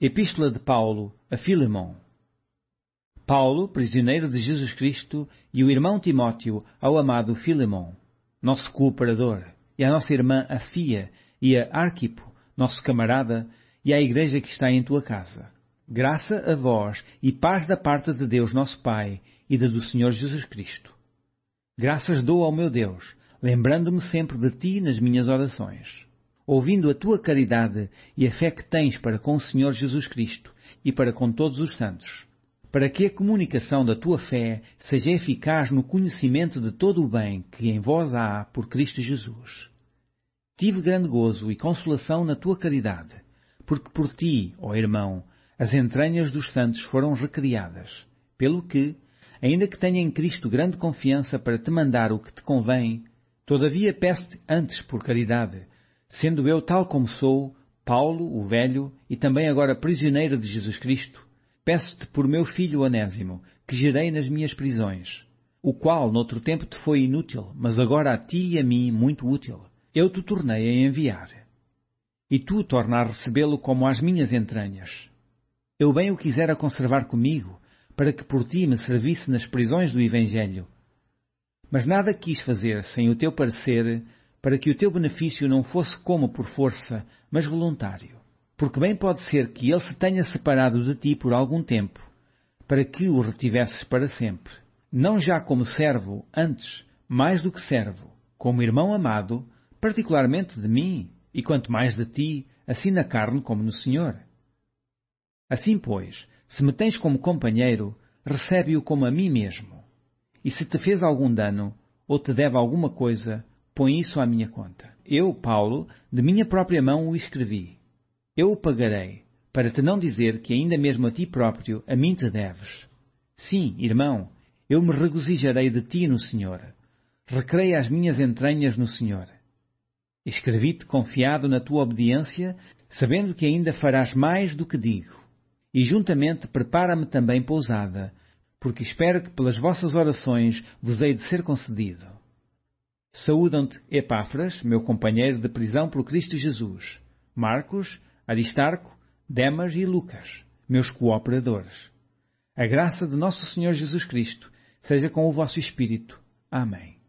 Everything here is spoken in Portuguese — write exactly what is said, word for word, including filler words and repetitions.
Epístola de Paulo a Filemão. Paulo, prisioneiro de Jesus Cristo, e o irmão Timóteo ao amado Filemão, nosso cooperador, e à nossa irmã Afia, e a Arquipo, nosso camarada, e à igreja que está em tua casa. Graça a vós e paz da parte de Deus nosso Pai e da do Senhor Jesus Cristo. Graças dou ao meu Deus, lembrando-me sempre de ti nas minhas orações, ouvindo a tua caridade e a fé que tens para com o Senhor Jesus Cristo e para com todos os santos, para que a comunicação da tua fé seja eficaz no conhecimento de todo o bem que em vós há por Cristo Jesus. Tive grande gozo e consolação na tua caridade, porque por ti, ó irmão, as entranhas dos santos foram recriadas, pelo que, ainda que tenha em Cristo grande confiança para te mandar o que te convém, todavia peço-te antes por caridade, sendo eu tal como sou, Paulo, o velho, e também agora prisioneiro de Jesus Cristo, peço-te por meu filho Onésimo, que gerei nas minhas prisões, o qual noutro tempo te foi inútil, mas agora a ti e a mim muito útil. Eu te tornei a enviar. E tu torna a recebê-lo como às minhas entranhas. Eu bem o quisera conservar comigo, para que por ti me servisse nas prisões do Evangelho. Mas nada quis fazer sem o teu parecer, para que o teu benefício não fosse como por força, mas voluntário. Porque bem pode ser que ele se tenha separado de ti por algum tempo, para que o retivesses para sempre. Não já como servo, antes, mais do que servo, como irmão amado, particularmente de mim, e quanto mais de ti, assim na carne como no Senhor. Assim, pois, se me tens como companheiro, recebe-o como a mim mesmo. E se te fez algum dano, ou te deve alguma coisa, põe isso à minha conta. Eu, Paulo, de minha própria mão o escrevi. Eu o pagarei, para te não dizer que ainda mesmo a ti próprio a mim te deves. Sim, irmão, eu me regozijarei de ti no Senhor. Recreia as minhas entranhas no Senhor. Escrevi-te confiado na tua obediência, sabendo que ainda farás mais do que digo. E juntamente prepara-me também pousada, porque espero que pelas vossas orações vos hei de ser concedido. Saúdam-te Epáfras, meu companheiro de prisão por Cristo Jesus, Marcos, Aristarco, Demas e Lucas, meus cooperadores. A graça de nosso Senhor Jesus Cristo seja com o vosso espírito. Amém.